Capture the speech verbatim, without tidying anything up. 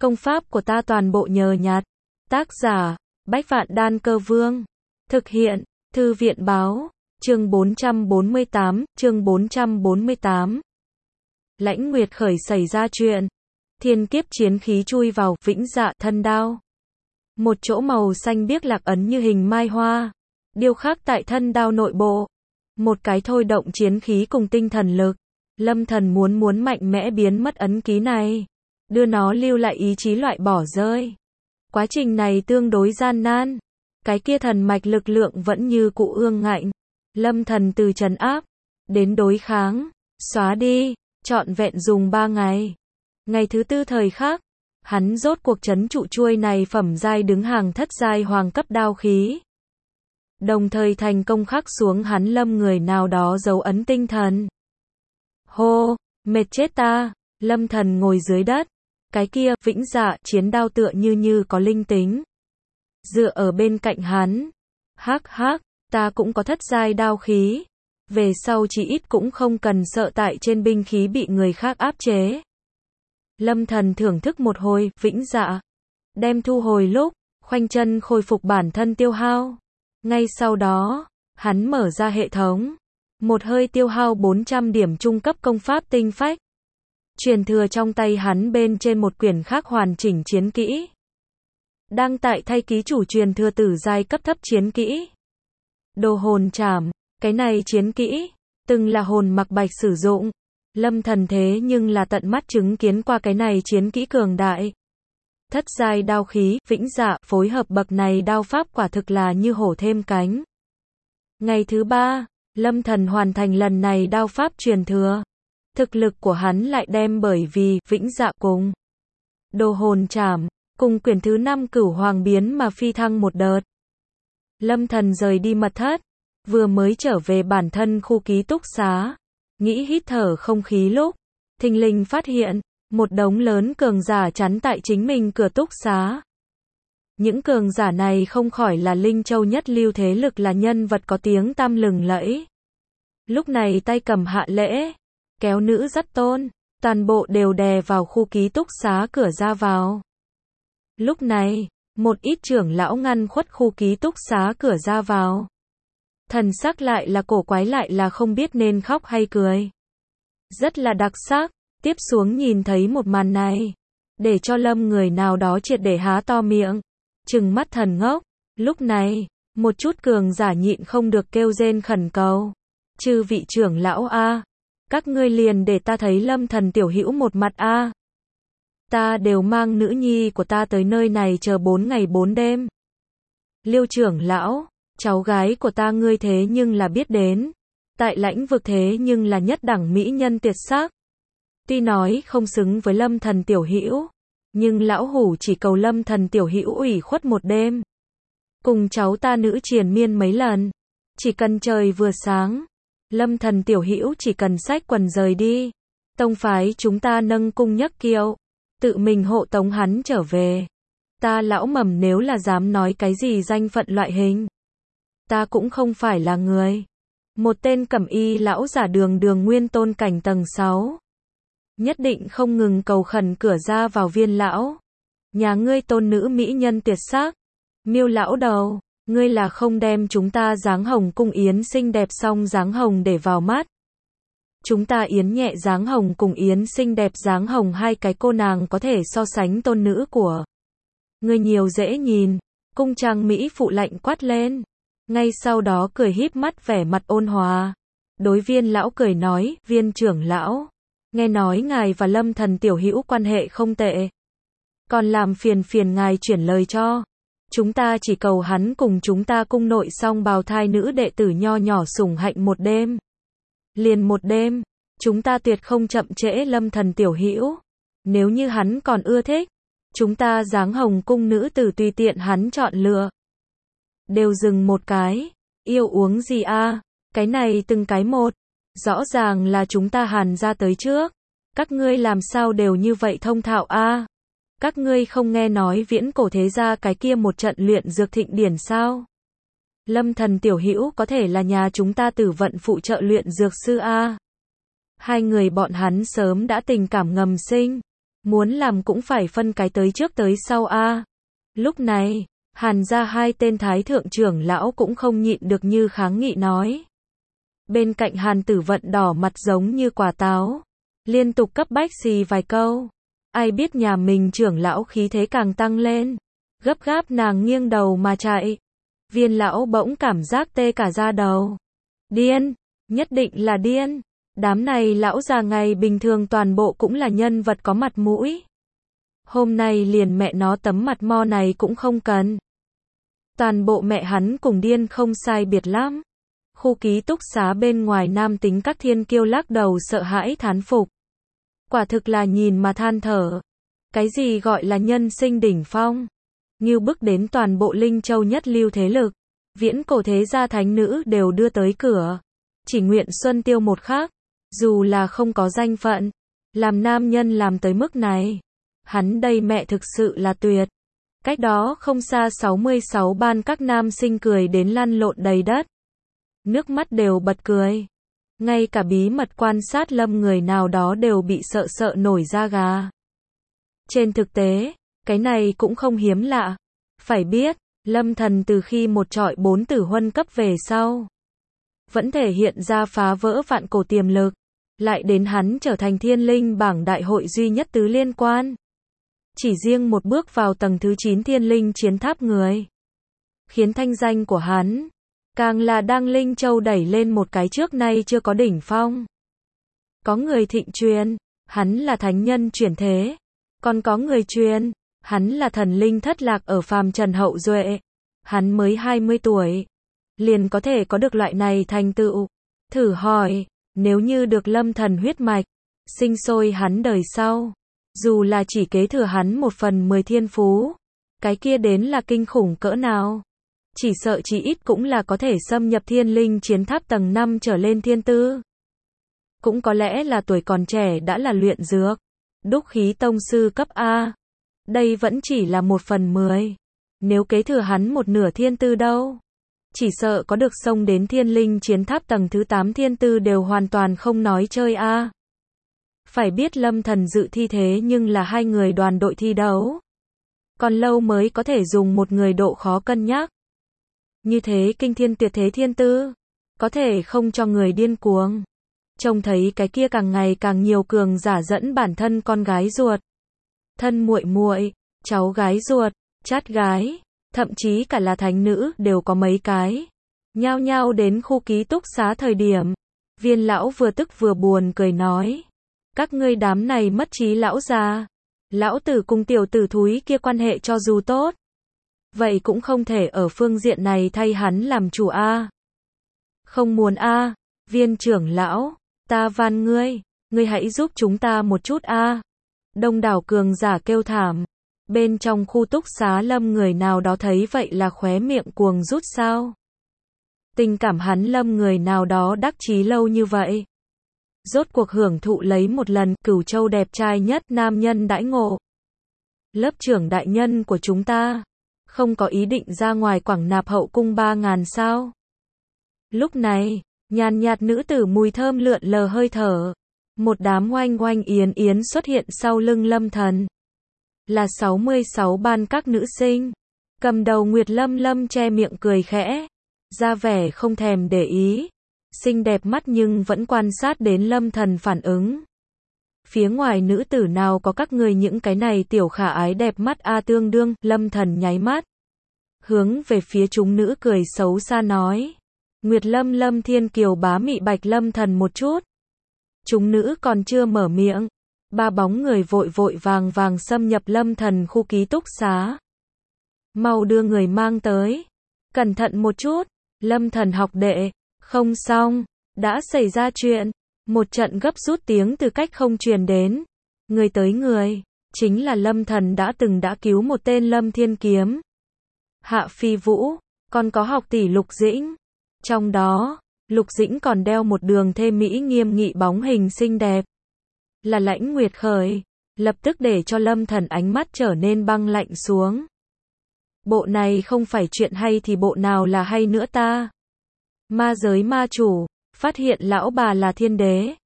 Công pháp của ta toàn bộ nhờ nhặt. Tác giả, Bách Vạn Đan Cơ Vương. Thực hiện, Thư viện Báo. Chương bốn trăm bốn mươi tám, chương bốn trăm bốn mươi tám. Lãnh Nguyệt khởi xảy ra chuyện. Thiên kiếp chiến khí chui vào Vĩnh Dạ thân đao. Một chỗ màu xanh biếc lạc ấn như hình mai hoa, điêu khắc tại thân đao nội bộ. Một cái thôi động chiến khí cùng tinh thần lực. Lâm Thần muốn muốn mạnh mẽ biến mất ấn ký này, đưa nó lưu lại ý chí loại bỏ rơi. Quá trình này tương đối gian nan. Cái kia thần mạch lực lượng vẫn như cụ ương ngạnh. Lâm Thần từ trấn áp đến đối kháng, xóa đi, trọn vẹn dùng ba ngày. Ngày thứ tư thời khắc, hắn rốt cuộc trấn trụ chuôi này phẩm giai đứng hàng thất giai hoàng cấp đao khí. Đồng thời thành công khắc xuống hắn lâm người nào đó dấu ấn tinh thần. Hô, mệt chết ta. Lâm Thần ngồi dưới đất. Cái kia, Vĩnh Dạ, chiến đao tựa như như có linh tính. Dựa ở bên cạnh hắn. Hắc hắc, ta cũng có thất giai đao khí. Về sau chỉ ít cũng không cần sợ tại trên binh khí bị người khác áp chế. Lâm Thần thưởng thức một hồi, Vĩnh Dạ. Đem thu hồi lúc, khoanh chân khôi phục bản thân tiêu hao. Ngay sau đó, hắn mở ra hệ thống. Một hơi tiêu hao bốn trăm điểm trung cấp công pháp tinh phách. Truyền thừa trong tay hắn bên trên một quyển khác hoàn chỉnh chiến kỹ. Đang tại thay ký chủ truyền thừa tử giai cấp thấp chiến kỹ. Đồ hồn trảm, cái này chiến kỹ, từng là hồn mặc bạch sử dụng. Lâm Thần thế nhưng là tận mắt chứng kiến qua cái này chiến kỹ cường đại. Thất giai đao khí, Vĩnh Dạ, phối hợp bậc này đao pháp quả thực là như hổ thêm cánh. Ngày thứ ba, Lâm Thần hoàn thành lần này đao pháp truyền thừa. Thực lực của hắn lại đem bởi vì Vĩnh Dạ cùng đồ hồn trảm, cùng quyển thứ năm cửu hoàng biến mà phi thăng một đợt. Lâm Thần rời đi mật thất, vừa mới trở về bản thân khu ký túc xá, nghĩ hít thở không khí lúc, thình lình phát hiện, một đống lớn cường giả chắn tại chính mình cửa túc xá. Những cường giả này không khỏi là Linh Châu nhất lưu thế lực, là nhân vật có tiếng tăm lừng lẫy. Lúc này tay cầm hạ lễ, kéo nữ dắt tôn, toàn bộ đều đè vào khu ký túc xá cửa ra vào. Lúc này, một ít trưởng lão ngăn khuất khu ký túc xá cửa ra vào. Thần sắc lại là cổ quái, lại là không biết nên khóc hay cười. Rất là đặc sắc, tiếp xuống nhìn thấy một màn này, để cho Lâm người nào đó triệt để há to miệng, trừng mắt thần ngốc. Lúc này, một chút cường giả nhịn không được kêu rên khẩn cầu. Chư vị trưởng lão a, các ngươi liền để ta thấy Lâm Thần tiểu hữu một mặt a. Ta đều mang nữ nhi của ta tới nơi này chờ bốn ngày bốn đêm. Liêu trưởng lão, cháu gái của ta ngươi thế nhưng là biết đến. Tại lãnh vực thế nhưng là nhất đẳng mỹ nhân tuyệt sắc. Tuy nói không xứng với Lâm Thần tiểu hữu, nhưng lão hủ chỉ cầu Lâm Thần tiểu hữu ủy khuất một đêm. Cùng cháu ta nữ triền miên mấy lần. Chỉ cần trời vừa sáng, Lâm Thần tiểu hữu chỉ cần xách quần rời đi. Tông phái chúng ta nâng cung nhấc kiệu, tự mình hộ tống hắn trở về. Ta lão mầm nếu là dám nói cái gì danh phận loại hình, ta cũng không phải là người. Một tên cẩm y lão giả đường đường nguyên tôn cảnh tầng sáu. Nhất định không ngừng cầu khẩn cửa ra vào viên lão. Nhà ngươi tôn nữ mỹ nhân tuyệt sắc. Miêu lão đầu, ngươi là không đem chúng ta dáng hồng cung yến xinh đẹp song dáng hồng để vào mắt. Chúng ta yến nhẹ dáng hồng cùng yến xinh đẹp dáng hồng, hai cái cô nàng có thể so sánh tôn nữ của ngươi nhiều dễ nhìn. Cung trang mỹ phụ lạnh quát lên. Ngay sau đó cười híp mắt vẻ mặt ôn hòa. Đối viên lão cười nói, viên trưởng lão, nghe nói ngài và Lâm Thần tiểu hữu quan hệ không tệ. Còn làm phiền phiền ngài chuyển lời cho. Chúng ta chỉ cầu hắn cùng chúng ta cung nội song bào thai nữ đệ tử nho nhỏ sủng hạnh một đêm. Liền một đêm, chúng ta tuyệt không chậm trễ Lâm Thần tiểu hữu. Nếu như hắn còn ưa thích, chúng ta dáng hồng cung nữ tử tùy tiện hắn chọn lựa. Đều dừng một cái, yêu uống gì a? Cái này từng cái một. Rõ ràng là chúng ta Hàn ra tới trước. Các ngươi làm sao đều như vậy thông thạo a? Các ngươi không nghe nói viễn cổ thế gia cái kia một trận luyện dược thịnh điển sao? Lâm Thần tiểu hữu có thể là nhà chúng ta Tử Vận phụ trợ luyện dược sư a. Hai người bọn hắn sớm đã tình cảm ngầm sinh. Muốn làm cũng phải phân cái tới trước tới sau a. Lúc này, Hàn gia hai tên thái thượng trưởng lão cũng không nhịn được như kháng nghị nói. Bên cạnh Hàn Tử Vận đỏ mặt giống như quả táo, liên tục cấp bách xì vài câu. Ai biết nhà mình trưởng lão khí thế càng tăng lên, gấp gáp nàng nghiêng đầu mà chạy. Viên lão bỗng cảm giác tê cả da đầu. Điên, nhất định là điên. Đám này lão già ngày bình thường toàn bộ cũng là nhân vật có mặt mũi. Hôm nay liền mẹ nó tấm mặt mo này cũng không cần. Toàn bộ mẹ hắn cùng điên không sai biệt lắm. Khu ký túc xá bên ngoài nam tính các thiên kiêu lắc đầu sợ hãi thán phục. Quả thực là nhìn mà than thở. Cái gì gọi là nhân sinh đỉnh phong? Như bước đến toàn bộ Linh Châu nhất lưu thế lực. Viễn cổ thế gia thánh nữ đều đưa tới cửa. Chỉ nguyện xuân tiêu một khắc. Dù là không có danh phận. Làm nam nhân làm tới mức này. Hắn đây mẹ thực sự là tuyệt. Cách đó không xa sáu mươi sáu ban các nam sinh cười đến lăn lộn đầy đất. Nước mắt đều bật cười. Ngay cả bí mật quan sát Lâm người nào đó đều bị sợ sợ nổi da gà. Trên thực tế, cái này cũng không hiếm lạ. Phải biết, Lâm Thần từ khi một trọi bốn tử huân cấp về sau, vẫn thể hiện ra phá vỡ vạn cổ tiềm lực. Lại đến hắn trở thành thiên linh bảng đại hội duy nhất tứ liên quan. Chỉ riêng một bước vào tầng thứ chín thiên linh chiến tháp người. Khiến thanh danh của hắn, càng là đang Linh Châu đẩy lên một cái trước nay chưa có đỉnh phong. Có người thịnh truyền, hắn là thánh nhân chuyển thế. Còn có người truyền, hắn là thần linh thất lạc ở phàm trần hậu duệ. Hắn mới hai mươi tuổi, liền có thể có được loại này thành tựu. Thử hỏi, nếu như được Lâm Thần huyết mạch, sinh sôi hắn đời sau, dù là chỉ kế thừa hắn một phần mười thiên phú, cái kia đến là kinh khủng cỡ nào. Chỉ sợ chỉ ít cũng là có thể xâm nhập thiên linh chiến tháp tầng năm trở lên thiên tư. Cũng có lẽ là tuổi còn trẻ đã là luyện dược, đúc khí tông sư cấp A. Đây vẫn chỉ là một phần mười. Nếu kế thừa hắn một nửa thiên tư đâu, chỉ sợ có được xông đến thiên linh chiến tháp tầng thứ tám thiên tư đều hoàn toàn không nói chơi A. Phải biết Lâm Thần dự thi thế nhưng là hai người đoàn đội thi đấu. Còn lâu mới có thể dùng một người độ khó cân nhắc. Như thế kinh thiên tuyệt thế thiên tư, có thể không cho người điên cuồng. Trông thấy cái kia càng ngày càng nhiều cường giả dẫn bản thân con gái ruột, thân muội muội, cháu gái ruột, chát gái, thậm chí cả là thánh nữ đều có mấy cái. Nhao nhao đến khu ký túc xá thời điểm, Viên lão vừa tức vừa buồn cười nói: "Các ngươi đám này mất trí lão già, lão tử cùng tiểu tử thúi kia quan hệ cho dù tốt, vậy cũng không thể ở phương diện này thay hắn làm chủ a." "Không muốn a, Viên trưởng lão, ta van ngươi, ngươi hãy giúp chúng ta một chút a." Đông đảo cường giả kêu thảm. Bên trong khu túc xá Lâm người nào đó thấy vậy là khóe miệng cuồng rút sao. Tình cảm hắn Lâm người nào đó đắc chí lâu như vậy, rốt cuộc hưởng thụ lấy một lần Cửu Châu đẹp trai nhất nam nhân đãi ngộ. Lớp trưởng đại nhân của chúng ta không có ý định ra ngoài quảng nạp hậu cung ba ngàn sao? Lúc này, nhàn nhạt nữ tử mùi thơm lượn lờ hơi thở, một đám oanh oanh yến yến xuất hiện sau lưng Lâm Thần. Là sáu mươi sáu ban các nữ sinh. Cầm đầu Nguyệt Lâm Lâm che miệng cười khẽ, ra vẻ không thèm để ý, xinh đẹp mắt nhưng vẫn quan sát đến Lâm Thần phản ứng. Phía ngoài nữ tử nào có các người những cái này tiểu khả ái đẹp mắt a tương đương. Lâm Thần nháy mắt, hướng về phía chúng nữ cười xấu xa nói. Nguyệt Lâm Lâm thiên kiều bá mị bạch Lâm Thần một chút. Chúng nữ còn chưa mở miệng, ba bóng người vội vội vàng vàng xâm nhập Lâm Thần khu ký túc xá. Mau đưa người mang tới. Cẩn thận một chút, Lâm Thần học đệ. Không xong, đã xảy ra chuyện. Một trận gấp rút tiếng từ cách không truyền đến. Người tới người, chính là Lâm Thần đã từng đã cứu một tên Lâm Thiên Kiếm. Hạ Phi Vũ, còn có học tỷ Lục Dĩnh. Trong đó, Lục Dĩnh còn đeo một đường thê mỹ nghiêm nghị bóng hình xinh đẹp. Là Lãnh Nguyệt Khởi, lập tức để cho Lâm Thần ánh mắt trở nên băng lạnh xuống. Bộ này không phải chuyện hay thì bộ nào là hay nữa ta? Ma giới ma chủ, phát hiện lão bà là thiên đế.